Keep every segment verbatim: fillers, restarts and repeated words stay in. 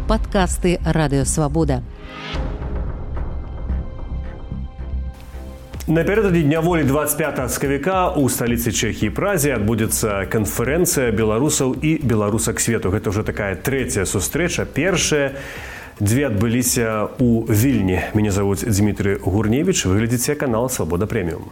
Падкасты Радыёвабода. Напередодні Дня волі двадцять п'ятага сакавіка у сталіцы Чэхіі Празе адбудзецца канферэнцыя беларусаў і беларусак свету. Гэта ўжо такая трэцяя сустрэча. Першая дзве адбыліся ў Вільні. Мяне завуць Дмітрий Гурневіч. Вы глядзіце канал «Свабода Прэміум».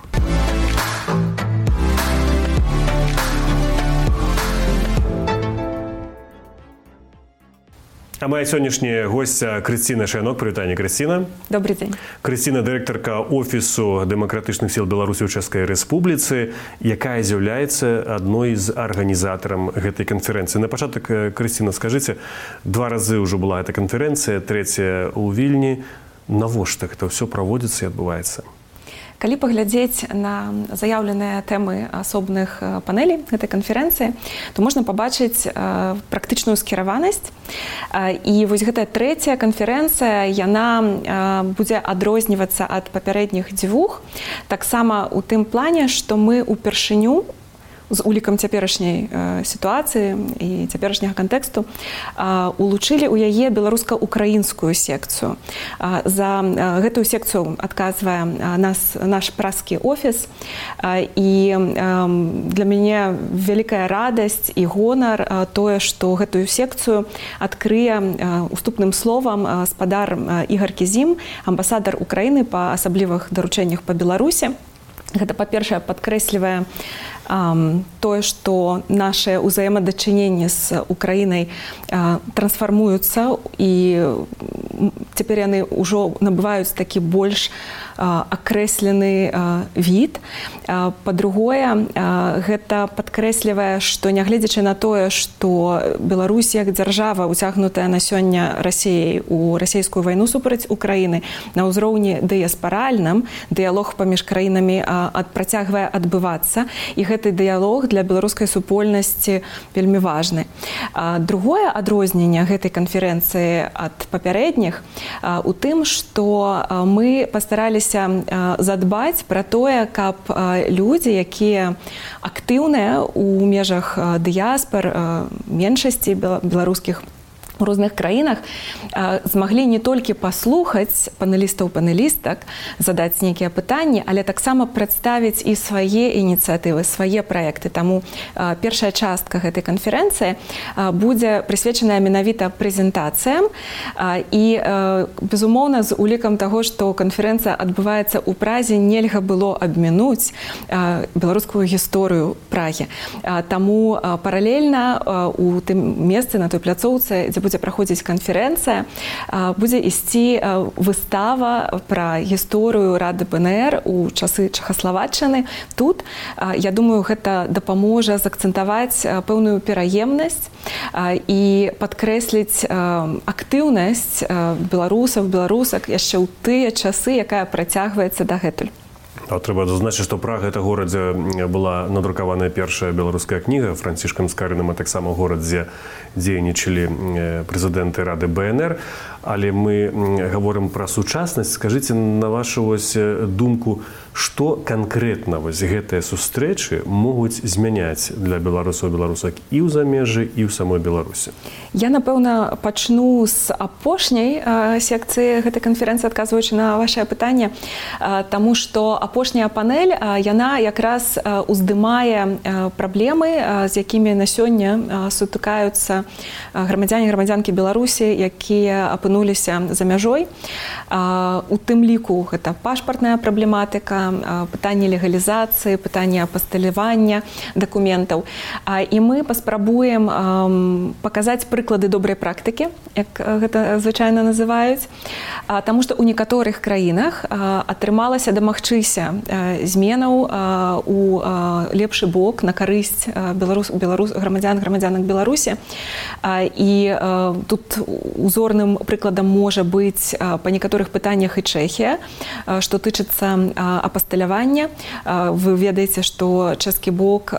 А моя сённяшняя гостья Крысціна Шайнок. Прывітанне, Крысціна. Добрый дзень. Крысціна, дырэктарка офісу дэмакратычных сіл Беларусі ў Чэшскай Рэспубліцы, якая з'яўляецца адной з арганізатарам гэтай канферэнцыі. На пачатак, Крысціна, скажыце, два разы ўжо была эта канферэнцыя, трэцяя ў Вільні. Навошта гэта ўсё праводзіцца і адбываецца? Калі паглядзець на заяўленыя тэмы асобных панелей гэтай канферэнцыі, то можна пабачыць практычную скіраванасць. І вось гэтая трэцяя канферэнцыя, яна будзе адрознівацца ад папярэдніх дзвюх. Таксама ў тым плане, што мы ўпершыню з улікам цяперашняй э, сітуацыі і цяперашняга кантэксту э, улучылі ў яе беларуска-украінскую секцыю. Э, за э, гэтую секцыю адказвае э, нас, наш празкі офіс. Э, і э, для мяне вялікая радасць і гонар э, тое, што гэтую секцыю адкрые э, уступным словам э, спадар э, Ігор Кізім, амбасадар Украіны па асаблівых даручэннях па Беларусі. Гэта, па-першае, падкрэслівае Um, тое, што нашы ўзаемадачыненні з Украінай uh, трансфармуюцца і цяпер яны ўжо набываюць такі больш uh, акрэслены uh, від. Uh, па-другое, uh, гэта падкрэслівае, што нягледзячы на тое, што Беларусь як дзяржава уцягнутая на сёння Расіяй у расійскую вайну супраць Украіны на ўзроўні дыяспаральным, дыялог паміж краінамі uh, ад, працягвае адбывацца, і гэта гэты дыялог для беларускай супольнасці вельмі важны. Другое адрозненне гэтай канферэнцыі ад папярэдніх у тым, што мы пастараліся задбаць пра тое, каб людзі, якія актыўныя ў межах дыяспар, меншасці беларускіх у розных краінах, змаглі не толькі паслухаць панелістаў-панелістак, задаць нейкія пытанні, але таксама прадставіць і свае ініцыятывы, свае праекты. Таму першая частка гэтай канферэнцыі будзе прысвечаная менавіта прэзентацыям і, безумоўна, з улікам таго, што канферэнцыя адбываецца ў Празе, нельга было абмінуць беларускую гісторыю Прагі. Таму паралельна у тым месцы, на той пляцоўцы, дзе будзе праходзіць канферэнцыя, будзе ісці выстава пра гісторыю Рады БНР у часы Чэхаславаччыны. Тут, я думаю, гэта дапаможа закцэнтаваць пэўную пераемнасць і падкрэсліць актыўнасць беларусаў, беларусак яшчэ ў тыя часы, якая працягваецца дагэтуль. А трэба зазначыць, што Прага — гэта горад, дзе была надрукаваная першая беларуская кніга Францішкам Скарыным, а таксама горад, дзе дзейнічалі прэзідэнты Рады БНР. Але мы гаворым пра сучаснасць. Скажыце, на вашу вось думку, што канкрэтна вось гэтыя сустрэчы могуць змяняць для беларусаў, беларусак і ў замежжы, і ў самой Беларусі? Я, напэўна, пачну з апошняй э, секцыі гэтай канферэнцыі, адказваючы на вашае пытанне, э, таму што апошняя панель, э, яна якраз э, уздымае э, праблемы, э, з якімі на сёння э, сутыкаюцца э, грамадзяне, грамадзянкі Беларусі, якія апынуліся за мяжой. Э, у тым ліку гэта пашпартная праблематыка, э, пытанне легалізацыі, пытанне апасталявання дакументаў. Э, і мы паспрабуем э, паказаць прыклады добрай практыкі, як гэта звычайна называюць, таму што ў некаторых краінах атрымалася дамагчыся зменаў у лепшы бок на карысць беларус, беларус, грамадзян, грамадзянак Беларусі. І тут узорным прыкладам можа быць па некаторых пытаннях і Чэхія, што тычыцца апасталявання. Вы ведаеце, што чэшскі бок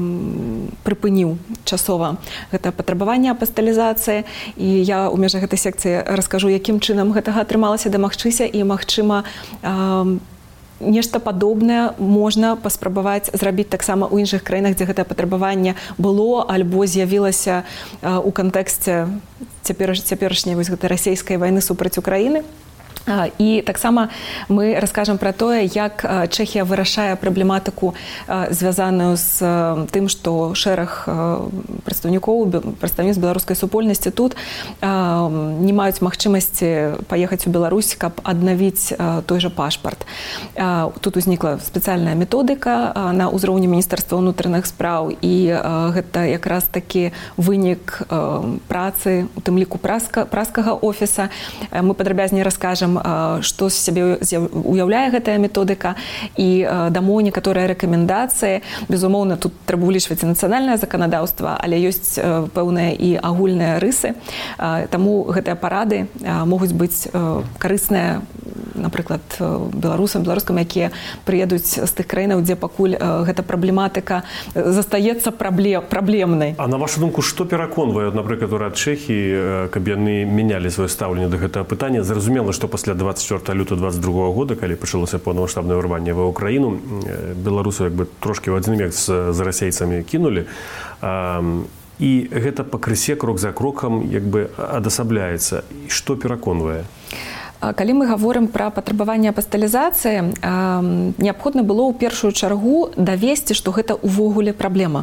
прыпыніў часова гэта патрабаванне апасталявання, і я ў межах гэтай секцыі раскажу, якім чынам гэтага атрымалася дамагчыся, і, магчыма, нешта падобнае можна паспрабаваць зрабіць таксама ў іншых краінах, дзе гэтае патрабаванне было альбо з'явілася ў кантэксце цяперашняй вось гэтай расійскай вайны супраць Украіны. І таксама мы раскажам пра тое, як Чэхія вырашае праблематыку, звязаную з тым, што шэраг прадстаўнікоў, прадстаўніц беларускай супольнасці тут не маюць магчымасці паехаць у Беларусь, каб аднавіць той жа пашпарт. Тут узнікла спецыяльная методыка на ўзроўні Міністэрства ўнутраных спраў, і гэта якраз такі вынік працы, у тым ліку праскага офіса. Мы падрабязней раскажам, што з сябе уяўляе гэтая методыка, і дамо некаторыя рэкамендацыі. Безумоўна, тут трэба ўлічваць і нацыянальнае заканадаўства, але ёсць пэўныя і агульныя рысы. Таму гэтыя парады могуць быць карысныя, напрыклад, беларусам, беларускам, якія прыедуць з тых краінаў, дзе пакуль гэта праблематыка застаецца праблемнай. А на вашу думку, што пераконвае, напрыклад, урад Чэхіі, каб яны мянялі сваё стаўленне да гэтага пытання? Зразумела, што пасля двадцать четвёртого лютого двадцать другого года, калі пачалося поўнамаштабнае ўрванне ва Украіну, беларусаў як бы трошкі ў адзін мех з, з расейцамі кінулі. А, і гэта пакрысе крок за крокам як бы адасабляецца. І што пераконвае? Калі мы гаворым пра патрабаванне апасталізацыі, неабходна было ў першую чаргу давесці, што гэта ўвогуле праблема.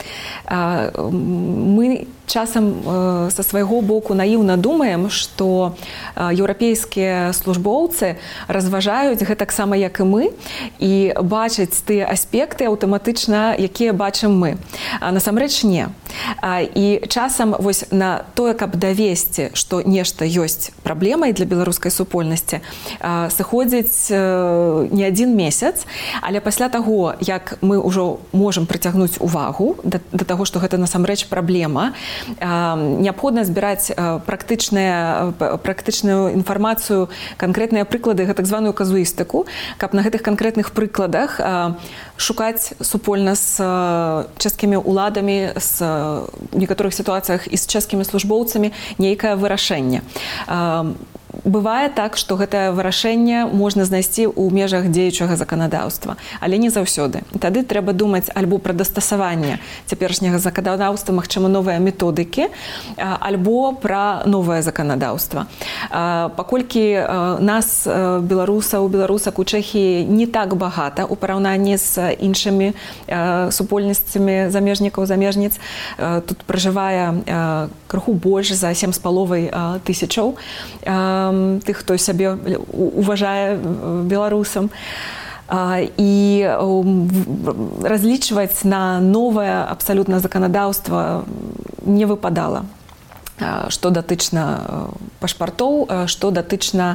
Мы часам са свайго боку наіўна думаем, што еўрапейскія службоўцы разважаюць гэтаксама, як і мы, і бачаць тыя аспекты аўтаматычна, якія бачым мы. Насамрэч не. І часам вось на тое, каб давесці, што нешта ёсць праблемай для беларускай супольнасці, сыходзіць не адзін месяц, але пасля таго, як мы ўжо можам прыцягнуць увагу да, да таго, што гэта насамрэч праблема, неабходна збіраць практычную інфармацыю, канкрэтныя прыклады, так званую казуістыку, каб на гэтых канкрэтных прыкладах шукаць супольна з чэшскімі ўладамі, з у некаторых сітуацыях і з чэшскімі службоўцамі нейкае вырашэнне. Бывае так, што гэтае вырашэнне можна знайсці ў межах дзеючага заканадаўства, але не заўсёды. Тады трэба думаць альбо пра дастасаванне цяперашняга заканадаўства, магчыма, новыя методыкі, альбо пра новае заканадаўства. Паколькі нас, беларусаў, беларусак у Чэхіі не так багата ў параўнанні з іншымі супольнасцямі замежнікаў, замежніц, тут пражывае крыху больш за сем з паловай тысячаў тых, хто сябе уважае беларусам. І разлічваць на новае абсалютна заканадаўства не выпадала. Што датычна пашпартоў, што датычна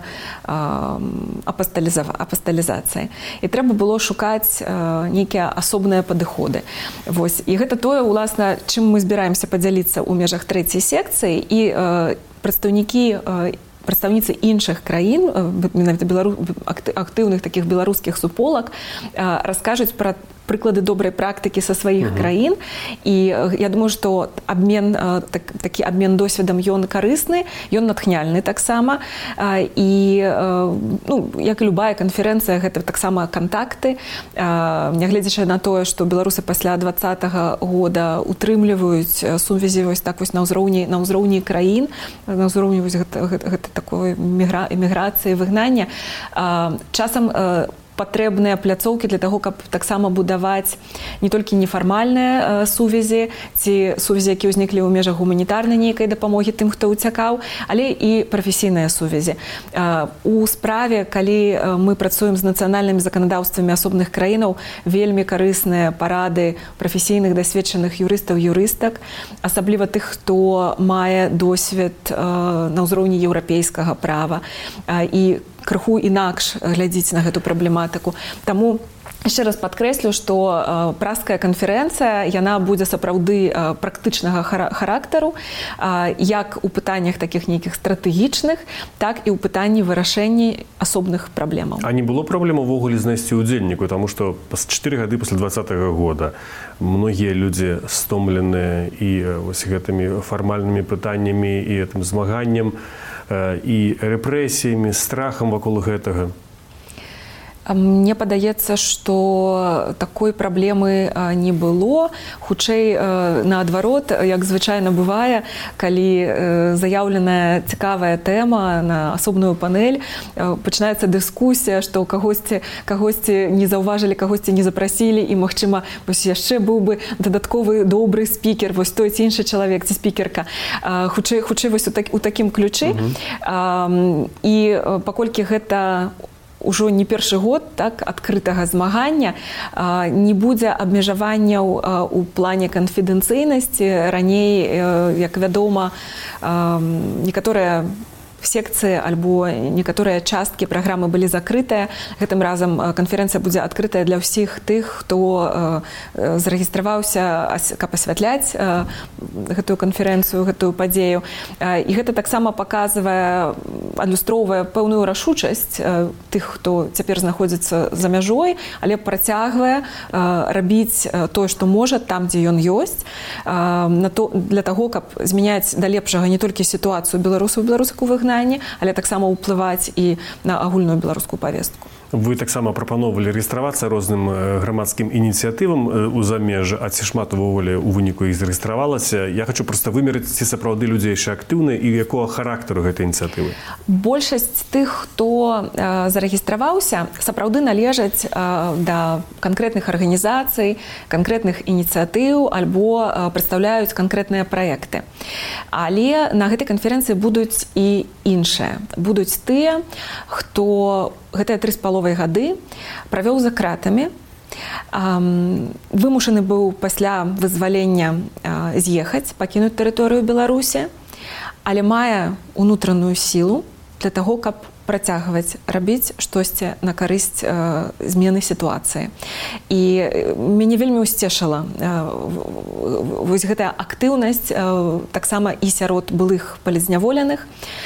апасталізацыі. І трэба было шукаць нейкія асобныя падыходы. Вось. І гэта тое, уласна, чым мы збіраемся падзяліцца ў межах трэцяй секцыі, і прадстаўнікі прадстаўніцы іншых краін, менавіта актыўных такіх беларускіх суполак, раскажуць пра прыклады добрай практыкі са сваіх uh-huh. краін. І я думаю, што абмен, так, такі абмен досведам, ён карысны, ён натхняльны таксама. І, ну, як і любая канферэнцыя, гэта таксама кантакты. Нягледзячы на тое, што беларусы пасля двадцатага года утрымліваюць сувязі вось так вось на ўзроўні, на ўзроўні краін, на ўзроўні вось гэта, гэта, гэта такой эміграцыі, выгнання. Часам патрэбныя пляцоўкі для таго, каб таксама будаваць не толькі нефармальныя сувязі, ці сувязі, якія ўзніклі ў межах гуманітарнай нейкай дапамогі тым, хто ўцякаў, але і прафесійныя сувязі. У справе, калі мы працуем з нацыянальнымі заканадаўствамі асобных краінаў, вельмі карысныя парады прафесійных дасведчаных юрыстаў, юрыстак, асабліва тых, хто мае досвед на ўзроўні еўрапейскага права і крыху інакш глядзіць на гэту праблематыку. Таму яшчэ раз падкрэслю, што праская канферэнцыя, яна будзе сапраўды практычнага характару, як у пытаннях такіх нейкіх стратэгічных, так і ў пытанні вырашэння асобных праблемаў. А не было праблем увогуле знайсці ўдзельніку, таму што чатыры гады пасля двадцатага года многія людзі стомленыя і вось гэтымі фармальнымі пытаннямі і гэтым змаганнем, і рэпрэсіямі, страхам вакол гэтага? Мне падаецца, што такой праблемы не было. Хутчэй, наадварот, як звычайна бывае, калі заяўленая цікавая тэма на асобную панель, пачынаецца дыскусія, што кагосьці, кагосьці не заўважылі, кагосьці не запрасілі, і, магчыма, вось яшчэ быў бы дадатковы добры спікер, вось той ці іншы чалавек, ці спікерка. Хутчэй, хутчэй вось у, так, у такім ключы. Uh-huh. І паколькі гэта ўжо не першы год, так, адкрытага змагання, не будзе абмежаванняў у плане канфідэнцыйнасці. Раней, як вядома, некаторыя секцыі альбо некаторыя часткі праграмы былі закрытыя. Гэтым разам канферэнцыя будзе адкрытая для ўсіх тых, хто зарэгістраваўся, каб асвятляць гэтую канферэнцыю, гэтую падзею. І гэта таксама паказвае, адлюстроўвае пэўную рашучасць тых, хто цяпер знаходзіцца за мяжой, але працягвае рабіць тое, што можа, там, дзе ён ёсць, для таго, каб змяняць да лепшага не толькі сітуацыю беларусаў і беларусак у выгнанні, але таксама ўплываць і на агульную беларускую павестку. Вы таксама прапаноўвалі рэгістравацца розным грамадскім ініцыятывам у замежжы, а ці шмат увогуле у выніку іх зарэгістравалася? Я хочу проста вымерыць, ці сапраўды людзі яшчэ актыўныя і якога характару гэтай ініцыятывы? Большасць тых, хто зарэгістраваўся, сапраўды належаць да канкрэтных арганізацый, канкрэтных ініцыятыў альбо прадстаўляюць канкрэтныя праекты. Але на гэтай канферэнцыі будуць і іншыя. Будуць тыя, хто гэтыя тры з паловай гады правёў за кратамі, вымушаны быў пасля вызвалення з'ехаць, пакінуць тэрыторыю Беларусі, але мае ўнутраную сілу для таго, каб працягваць рабіць штосьці на карысць змены сітуацыі. І мяне вельмі ўсцешыла вось гэтая актыўнасць таксама і сярод былых палізняволеных.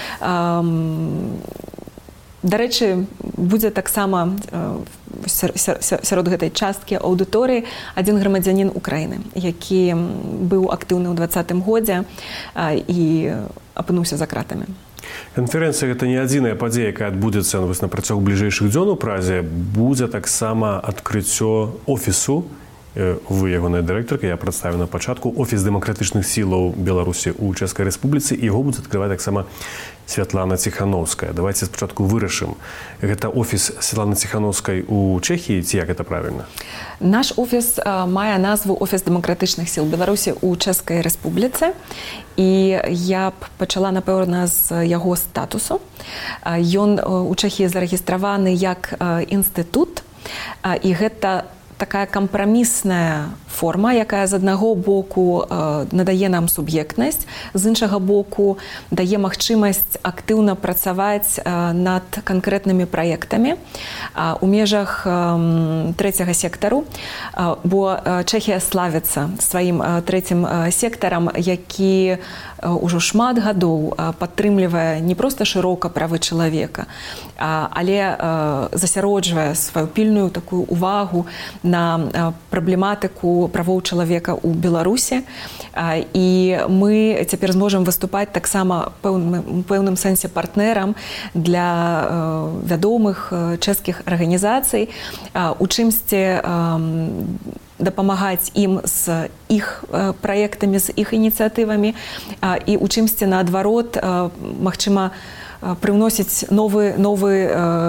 Дарэчы, будзе таксама сярод гэтай часткі аўдыторыі адзін грамадзянін Украіны, які быў актыўны ў дваццатым годзе і апынуўся за кратамі. Канферэнцыя – гэта не адзіная падзея, якая адбудзецца на працягу бліжэйшых дзён у Празе. Будзе таксама адкрыццё офісу, вы ягоная дырэктарка, я прадставіў на пачатку, офіс дэмакратычных сілаў Беларусі ў Чэшскай Рэспубліцы, і яго будзе адкрываць таксама Святлана Ціханаўская. Давайте спачатку вырашым. Гэта офіс Святланы Ціханаўскай у Чэхіі, ці як гэта правільна? Наш офіс мае назву «Офіс дэмакратычных сіл Беларусі ў Чэшскай Рэспубліцы», і я б пачала, напэўна, з яго статусу. Ён у Чэхіі зарэгістраваны як інстытут, і гэта такая кампрамісная форма, якая з аднаго боку надае нам суб'ектнасць, з іншага боку дае магчымасць актыўна працаваць над канкрэтнымі праектамі у межах трэцяга сектару, бо Чэхія славіцца сваім трэцім сектарам, які ўжо шмат гадоў падтрымлівае не проста шырока правы чалавека, але засяроджвае сваю пільную такую увагу на праблематыку правоў чалавека ў Беларусі. І мы цяпер зможам выступаць таксама у пэўным сэнсе партнерам для вядомых чэшскіх арганізацый, у чымсьці дапамагаць ім з іх праектамі, з іх ініцыятывамі, і у чымсьці наадварот, магчыма, прыўносіць новы, новы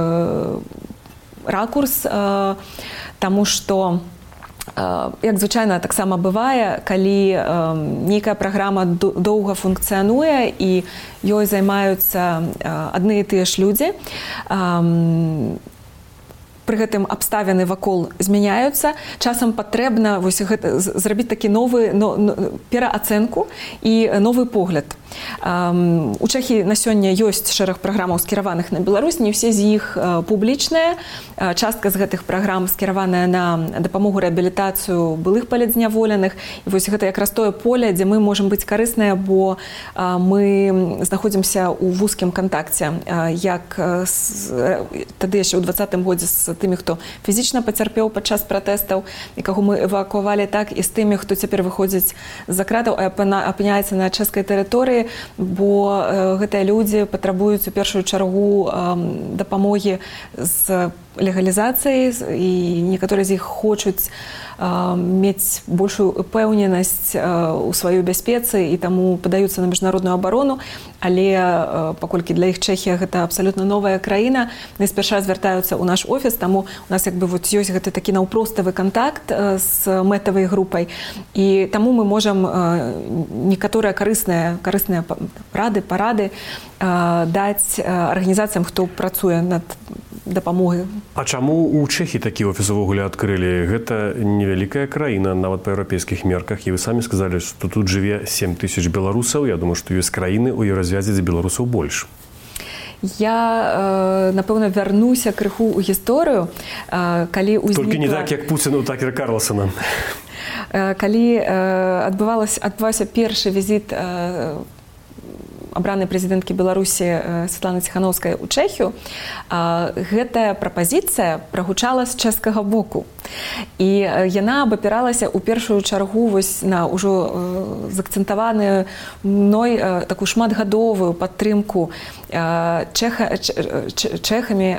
ракурс, таму што, як звычайна таксама бывае, калі нейкая праграма доўга функцыянуе і ёй займаюцца адны і тыя ж людзі, пры гэтым абставіны вакол змяняюцца, часам патрэбна вось гэта, зрабіць такі новы но, но, пераацэнку і новы погляд. У Чэхіі на сёння ёсць шэраг праграмаў, скіраваных на Беларусь, не ўсе з іх публічныя. Частка з гэтых праграм скіраваная на дапамогу рэабілітацыю былых палізняволеных. І вось гэта якраз тое поле, дзе мы можам быць карысныя, бо мы знаходзімся ў вузкім кантакце, як тады яшчэ ў дваццатым годзе з тымі, хто фізічна пацярпеў падчас пратэстаў і каго мы эвакуавалі, так і з тымі, хто цяпер выходзіць з-за кратаў, а апыняецца на чэшскай тэрыторыі. гісторыі, бо гэтыя людзі патрабуюць у першую чаргу дапамогі з легалізацыяй, і некаторыя з іх хочуць мець большую упэўненасць у сваёй бяспецы і таму падаюцца на міжнародную абарону, але паколькі для іх Чэхія гэта абсалютна новая краіна, найспярша звяртаюцца ў наш офіс, таму у нас як бы вот ёсць гэты такі наўпроставы кантакт з мэтавай групай, і таму мы можам некаторыя карысныя карысныя рады, парады даць арганізацыям, хто працуе над дапамогай. А чаму у Чэхіі такі офіс увогуле адкрылі? Гэта невялікая краіна, нават па еўрапейскіх мерках, і вы самі сказалі, што тут жыве сем тысяч беларусаў. Я думаю, што ёсць краіны у еўразвязе, дзе беларусаў больш. Я, напэўна, вярнуся крыху ў гісторыю, калі ўзнікла... Толькі не так, як Пуцін у Такера Карлсона. Калі адбываўся першы візіт абранай прэзідэнткі Беларусі Святланы Ціханаўскай у Чэхію, гэтая прапазіцыя прагучала з чэшскага боку. І яна абапіралася ў першую чаргу вось на ўжо заакцэнтаваную мной такую шматгадовую падтрымку чэха, чэхамі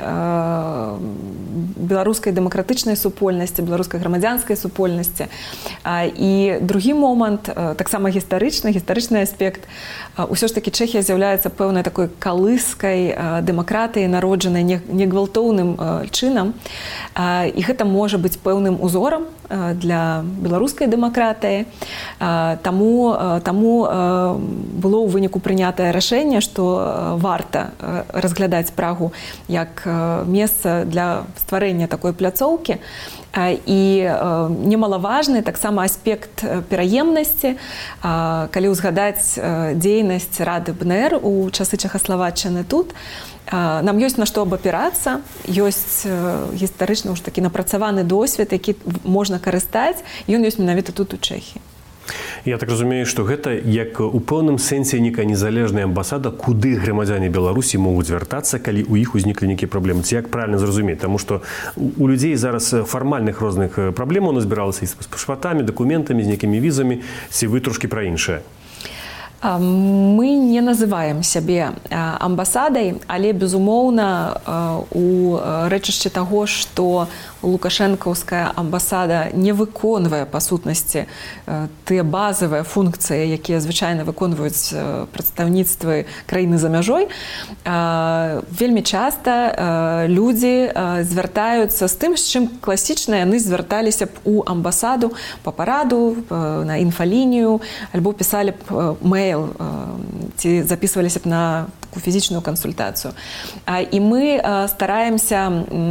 беларускай дэмакратычнай супольнасці, беларускай грамадзянскай супольнасці. І другі момант, таксама гістарычны, гістарычны аспект, усё ж такі Чэхія з'яўляецца пэўнай такой калыскай дэмакратыі, народжанай негвалтоўным чынам, і гэта можа быць пэўным узорам для беларускай дэмакратыі. Таму, таму было ў выніку прынятае рашэнне, што варта разглядаць Прагу як месца для стварэння такой пляцоўкі. І немалаважны таксама аспект пераемнасці, калі ўзгадаць дзейнасць Рады БНР у часы Чэхаславаччыны тут, нам ёсць на што абапірацца, ёсць гістарычна ўжо такі напрацаваны досвед, які можна карыстаць, і ён ёсць менавіта тут у Чэхіі. Я так разумею, што гэта як у пэўным сэнсе некая незалежная амбасада, куды грамадзяне Беларусі могуць звяртацца, калі ў іх узніклі нейкія праблемы. Ці як правільна зразумець? Таму што у людзей зараз фармальных розных праблемаў назбіралася і з пашпартамі, дакументамі, з нейкімі візамі, ці вы трошкі пра іншае? Мы не называем сябе амбасадай, але, безумоўна, у рэчышчы таго, што лукашэнкаўская амбасада не выконвае, па сутнасці, тыя базавыя функцыі, якія звычайна выконваюць прадстаўніцтвы краіны за мяжой, вельмі часта людзі звяртаюцца з тым, з чым класічна яны звярталіся б у амбасаду па параду, на інфалінію, альбо пісалі б мэйл, ці записываліся б на такую фізічную кансультацыю. І мы стараемся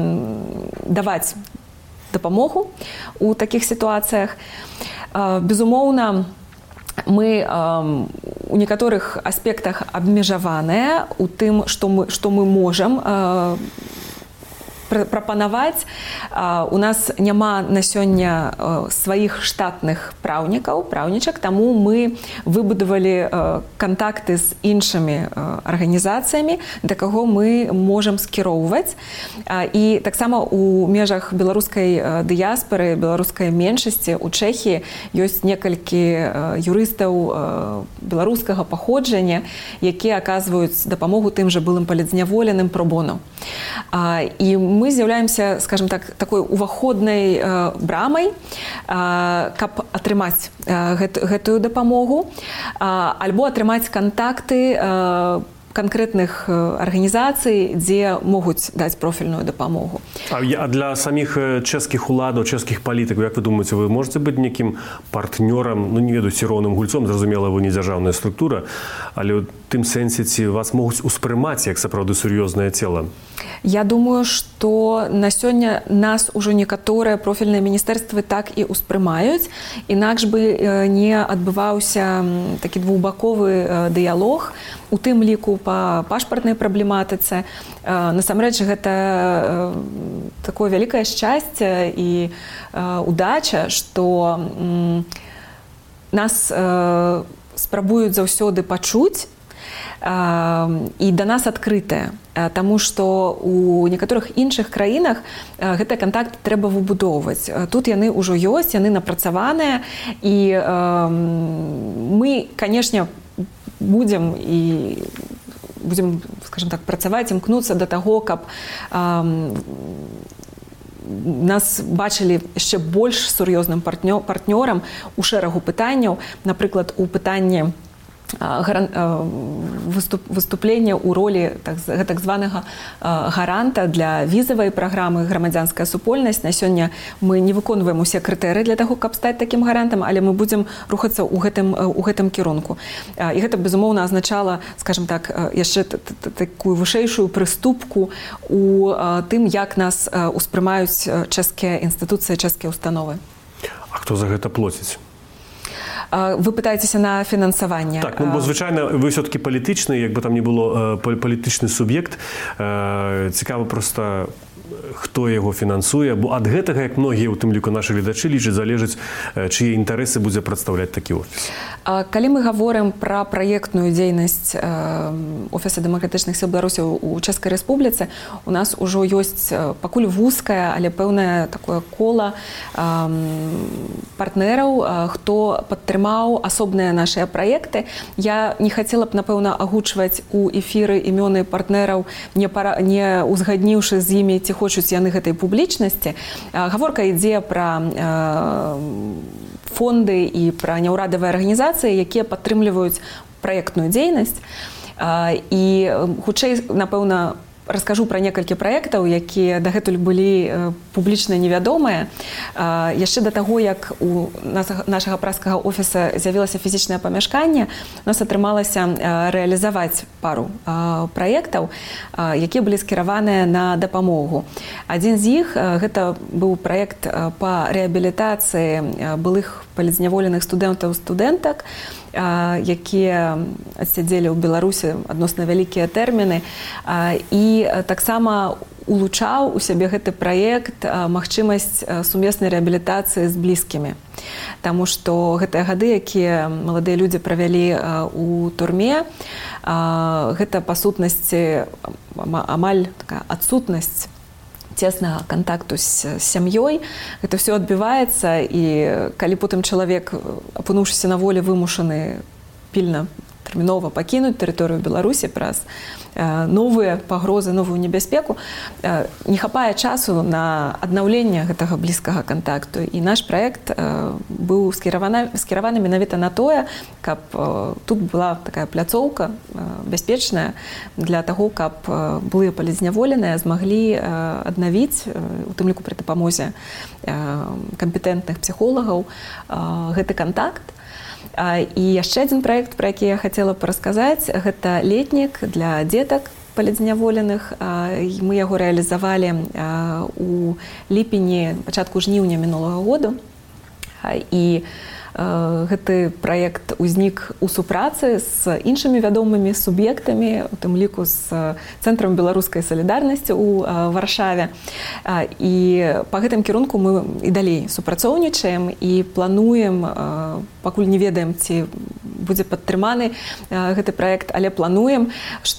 даваць дапамогу у такіх сітуацыях. Безумоўна, мы у некаторых аспектах абмежаваныя у тым, што мы, што мы можам прапанаваць. У нас няма на сёння сваіх штатных праўнікаў, праўнічак, таму мы выбудавалі кантакты з іншымі арганізацыямі, да каго мы можам скіроўваць. І таксама у межах беларускай дыяспары, беларускай меншасці у Чэхіі ёсць некалькі юрыстаў беларускага паходжання, якія аказваюць дапамогу тым жа былым палітзняволеным пробону. І мы з'яўляемся, скажем так, такой уваходнай э, брамай, э, каб атрымаць э, гэт, гэтую дапамогу, э, альбо атрымаць кантакты э, канкрэтных арганізацый, дзе могуць даць профільную дапамогу. А для саміх чэшскіх уладаў, чэшскіх палітыкаў, як вы думаеце, вы можете быць некім партнёрам, ну не ведаю, ці роўным гульцом, зразумела, вы не дзяржаўная структура, але ў тым сэнсе ці вас могуць успрымаць як сапраўды сур'ёзнае цела? Я думаю, што на сёння нас ужо некаторыя профільныя міністэрствы так і ўспрымаюць, інакш бы не адбываўся такі двухбаковы дыялог, у тым ліку па пашпартнай праблематыцы. Насамрэч, гэта такое вялікае шчасце і удача, што нас спрабуюць заўсёды пачуць і да нас адкрытыя. Таму што у некаторых іншых краінах гэтыя кантакты трэба выбудоўваць. Тут яны ўжо ёсць, яны напрацаваныя, і мы, канешне, будзем і будзем, скажем так, працаваць, імкнуцца да таго, каб нас бачылі яшчэ больш сур'ёзным партнёрам у шэрагу пытанняў, напрыклад, у пытанні выступлення ў ролі так званага гаранта для візавай праграмы «Грамадзянская супольнасць». На сёння мы не выконваем усе крытэрыі для таго, каб стаць такім гарантам, але мы будзем рухацца ў гэтым, ў гэтым кірунку. І гэта, безумоўна, азначала, скажем так, яшчэ такую вышэйшую прыступку у тым, як нас успрымаюць чэшскія інстытуцыі, чэшскія установы. А хто за гэта плоціць? Вы пытаецеся на фінансаванне. Так, ну, бо, звычайна, вы все-таки палітычны, як бы там не было, палітычны суб'ект. Цікава проста, хто яго фінансуе, бо ад гэтага, як многія, у тым ліку нашы гледачы, лічаць, залежыць, чые інтарэсы будзе прадстаўляць такі офіс. Калі мы гаворым пра праектную дзейнасць Офіса дэмакратычных сіл Беларусі у Чэшскай Рэспубліцы, у нас ужо ёсць пакуль вузкае, але пэўнае такое кола партнераў, хто падтрымаў асобныя нашыя праекты. Я не хацела б, напэўна, агучваць у эфіры імёны партнераў, не, пара... не узгадніўшы з імі, ці хочуць яны гэтай публічнасці. Гаворка ідзе пра фонды і пра няўрадавыя арганізацыі, якія падтрымліваюць праектную дзейнасць. І хутчэй, напэўна, раскажу пра некалькі праектаў, якія дагэтуль былі публічна невядомыя. Яшчэ да таго, як у нашага пражскага офіса з'явілася фізічнае памяшканне, у нас атрымалася рэалізаваць пару праектаў, якія былі скіраваныя на дапамогу. Адзін з іх гэта быў праект па рэабілітацыі былых палізняволеных студэнтаў-студэнтак, якія адсядзелі ў Беларусі адносна вялікія тэрміны, і таксама улучаў у сябе гэты праект магчымасць сумеснай рэабілітацыі з блізкімі. Таму што гэтыя гады, якія маладыя людзі правялі у турме, гэта па сутнасці амаль такая адсутнасць цеснага кантакту з сям'ёй. Гэта ўсё адбіваецца, і калі потым чалавек, апынуўшыся на волі, вымушаны пільна, тэрмінова пакінуць тэрыторыю Беларусі праз новыя пагрозы, новую небяспеку, не хапае часу на аднаўленне гэтага блізкага кантакту. І наш праект быў скіраваны, скіраваны менавіта на тое, каб тут была такая пляцоўка бяспечная для таго, каб былыя палізняволеныя змаглі аднавіць, у тым ліку пры дапамозе кампетэнтных псіхолагаў, гэты кантакт. І яшчэ адзін праект, пра які я хацела б расказаць, гэта летнік для дзетак палізняволеных. Мы яго рэалізавалі у ліпені, пачатку жніўня мінулага году. І гэты праект узнік у супрацы з іншымі вядомымі суб'ектамі, у тым ліку з Цэнтрам беларускай салідарнасці ў Варшаве. І па гэтым кірунку мы і далей супрацоўнічаем і плануем, пакуль не ведаем, ці будзе падтрыманы гэты праект, але плануем,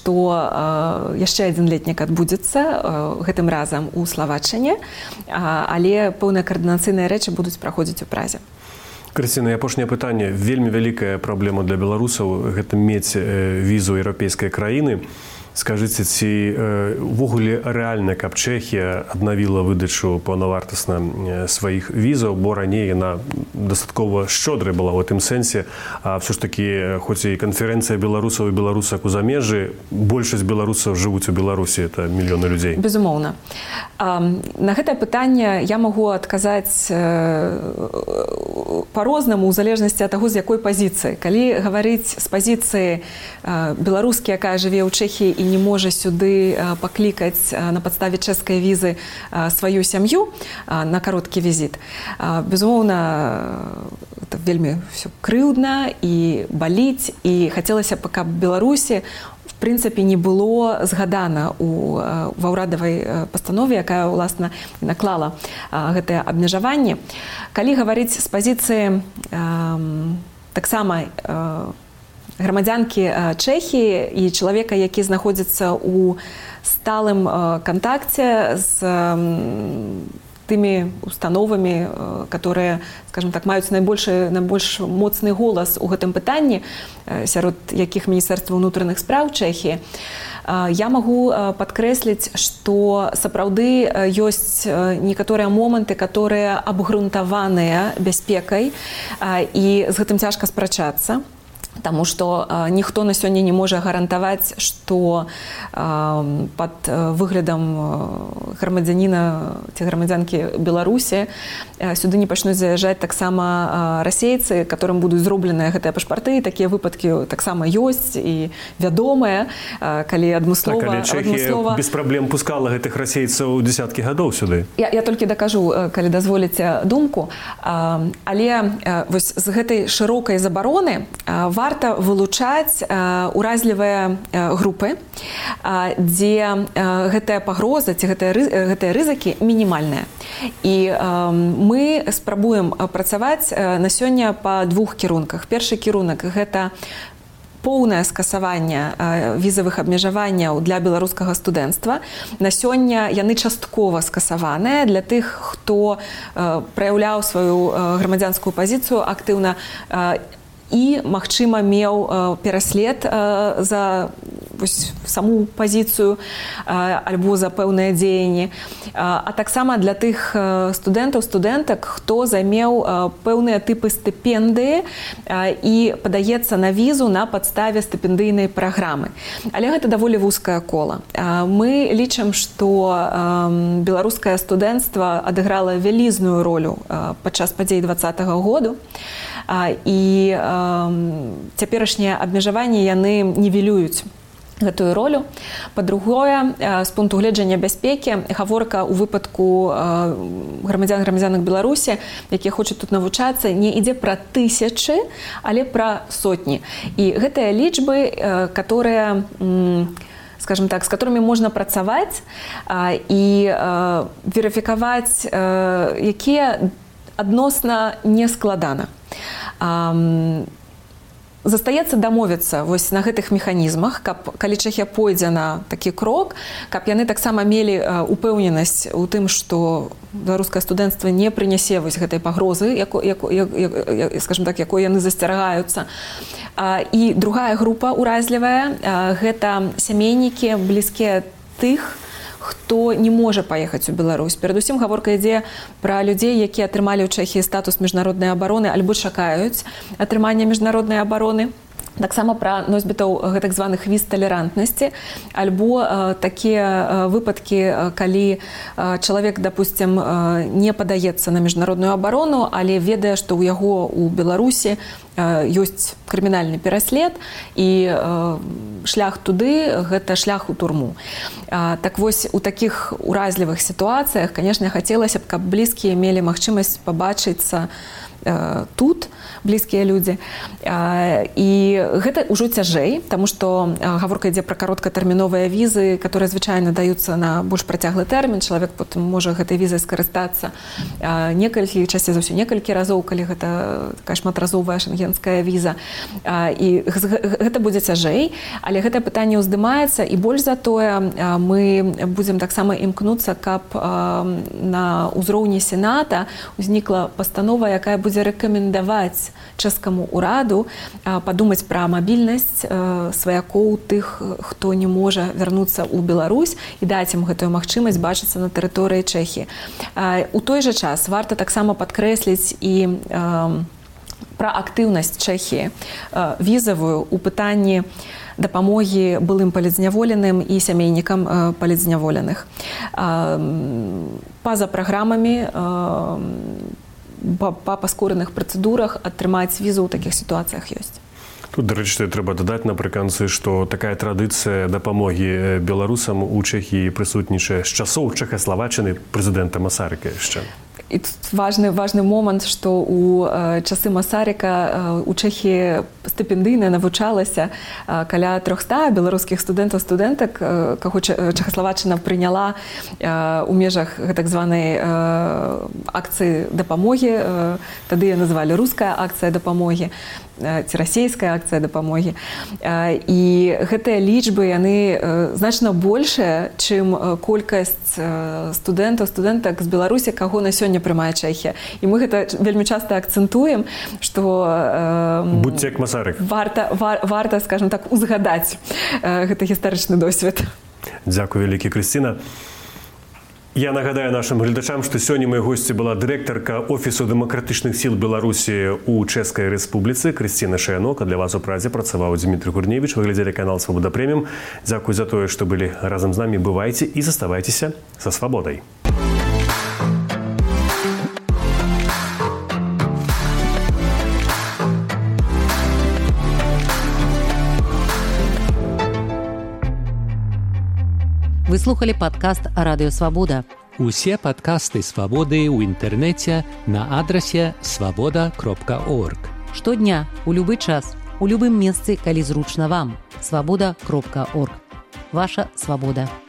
што яшчэ адзін летнік адбудзецца гэтым разам у Славаччыне, але пэўныя каардынацыйныя рэчы будуць праходзіць у Празе. Крысціна, апошняе пытанне. Вельмі вялікая праблема для беларусаў – гэта мець візу еўрапейскай краіны. Скажыце, ці ўвогуле рэальна, каб Чэхія аднавіла выдачу паўнавартасна сваіх візаў, бо раней яна дастаткова шчодрая была ў гэтым сэнсе, а ўсё ж такі, хоць і канферэнцыя беларусаў і беларусак у замежжы, большасць беларусаў жывуць у Беларусі, это мільёны людзей. Безумоўна. На гэтае пытанне я магу адказаць па-рознаму, у залежнасці ад таго, з якой пазіцыі. Калі гаварыць з пазіцыі беларускі, якая жыве ў Чэхіі і не можа сюды паклікаць на падставе чэшскай візы сваю сям'ю на кароткі візіт, безумоўна, это вельмі ўсё крыўдна і баліць, і хацелася б, каб Беларусі в прынцыпе не было згадана у ва ўрадавай пастанове, якая, уласна, наклала гэтыя абмежаванні. Калі гаварыць з пазіцыі таксама грамадзянкі Чэхіі і чалавека, які знаходзіцца ў сталым кантакце з тымі установамі, которые, скажем так, маюць найбольшы, найбольш моцны голас у гэтым пытанні, сярод якіх Міністэрства ўнутраных спраў Чэхіі. Я магу падкрэсліць, што сапраўды ёсць некаторыя моманты, которые абгрунтаваныя бяспекай, і з гэтым цяжка спрачацца. Таму што э, ніхто на сёння не можа гарантаваць, што э, пад выглядам грамадзяніна ці грамадзянкі Беларусі э, сюды не пачнуць заязджаць таксама э, расейцы, которым будуць зробленыя гэтыя пашпарты. Такія выпадкі таксама ёсць і вядомыя, э, калі адмыслова... Так, але Чэхія адмыслова... без праблем пускала гэтых расейцаў дзесяткі гадоў сюды. Я, я толькі дакажу, калі дазволіце думку. Э, але э, вось з гэтай шырокай забароны э, варта вылучаць э, уразлівыя э, групы, э, дзе э, гэтая пагроза ці гэтыя, гэтыя рызыкі мінімальныя. І э, мы спрабуем працаваць э, на сёння па двух кірунках. Першы кірунак – гэта поўнае скасаванне э, візавых абмежаванняў для беларускага студэнцтва. На сёння яны часткова скасаваныя для тых, хто э, праяўляў сваю э, грамадзянскую пазіцыю актыўна э, і, магчыма, меў э, пераслед э, за вось, саму пазіцыю э, альбо за пэўныя дзеянні. Э, а таксама для тых э, студэнтаў, студэнтак, хто займеў э, пэўныя тыпы стыпендыі э, і падаецца на візу на падставе стыпендыйнай праграмы. Але гэта даволі вузкае кола. Э, мы лічым, што э, беларускае студэнцтва адыграла вялізную ролю э, падчас падзей дваццатага году. І э, цяперашнія абмежаванні яны нівелююць гэтую ролю. Па-другое, з пункту гледжання бяспекі, гаворка ў выпадку грамадзян грамадзянак Беларусі, якія хочуць тут навучацца, не ідзе пра тысячы, але пра сотні. І гэтыя лічбы, которые, скажем так, з которыми можна працаваць і верыфікаваць, якія адносна не складана. Застаецца дамовіцца вось на гэтых механізмах, каб калі Чэхія пойдзе на такі крок, каб яны таксама мелі упэўненасць у тым, што беларускае студэнцтва не прынясе вось гэтай пагрозы, яко, яко, як, скажем так, якой яны засцерагаюцца. І другая група уразлівая – гэта сямейнікі, блізкія тых, хто не можа паехаць у Беларусь. Перадусім гаворка ідзе пра людзей, якія атрымалі ў Чэхіі статус міжнароднай абароны альбо чакаюць атрымання міжнароднай абароны. Таксама пра носьбітаў гэтак званых віз талерантнасці, альбо э, такія э, выпадкі, калі э, чалавек, допустим, э, не падаецца на міжнародную абарону, але ведае, што ў яго ў Беларусі э, ёсць крымінальны пераслед, і э, шлях туды – гэта шлях у турму. Э, так вось, у такіх уразлівых сітуацыях, конечно, хацелася б, каб блізкія мелі магчымасць пабачыцца тут, блізкія людзі. І гэта ўжо цяжэй, таму што гаворка ідзе пра кароткатэрміновыя візы, которые звычайна даюцца на больш працяглы тэрмін. Чалавек потым можа гэтай візай скарыстацца некалькі, часцей за ўсё некалькі разоў, калі гэта такая шматразовая шенгенская віза. І гэта будзе цяжэй, але гэтае пытанне ўздымаецца, і больш за тое мы будзем таксама імкнуцца, каб на ўзроўні Сената ўзнікла пастанова, якая будзе рэкамендаваць чэшскаму ўраду падумаць пра мабільнасць сваякоў тых, хто не можа вярнуцца ў Беларусь, і даць ім гэтую магчымасць бачыцца на тэрыторыі Чэхіі. У той жа час варта таксама падкрэсліць і пра актыўнасць Чэхіі візавую ў пытанні дапамогі былым палітзняволеным і сямейнікам палітзняволеных. Па-за праграмамі па паскораных працэдурах атрымаць візу ў такіх сітуацыях ёсць. Тут, дарэчы, трэба дадаць напрыканцы, што такая традыцыя дапамогі беларусам у Чэхіі прысутнічае з часоў Чэхаславаччыны прэзідэнта Масарыка яшчэ. І тут важны, важны момант, што ў э, часы Масарыка э, у Чэхіі стыпендыйна навучалася э, каля трохста беларускіх студэнтаў, студэнтак, э, каго Чэхаславаччына прыняла э, у межах гэтак званай э, акцыі дапамогі, э, тады я называлі руская акцыя дапамогі. ці расійская акцыя дапамогі. І гэтыя лічбы, яны значна большая, чым колькасць студэнтаў, студэнтак з Беларусі, каго на сёння прымае Чэхія. І мы гэта вельмі часта акцэнтуем, што будьце як Масарык. Варта, вар, варта, скажем так, узгадаць гэты гістарычны досвед. Дзякуй вялікі, Крысціна. Я нагадаю нашим глядачам, што сёння моей госці была дырэктарка Офісу дэмакратычных сіл Беларусі ў Чэшскай Рэспубліцы Крысціна Шаянок, а для вас у Прадзе працаваў Дмітрый Гурневіч. Вы глядзелі канал Свабода Прэміум. Дзякуй за тое, што былі разам з намі. Бывайце і заставайцеся са свабодай. Вы слухали падкаст «Радыё Свабода». Усе падкасты «Свабоды» ў інтэрнэце на адрасе свабода кропка орг. Штодня, у любы час, у любым месцы, калі зручна вам. свабода кропка орг. Ваша свабода.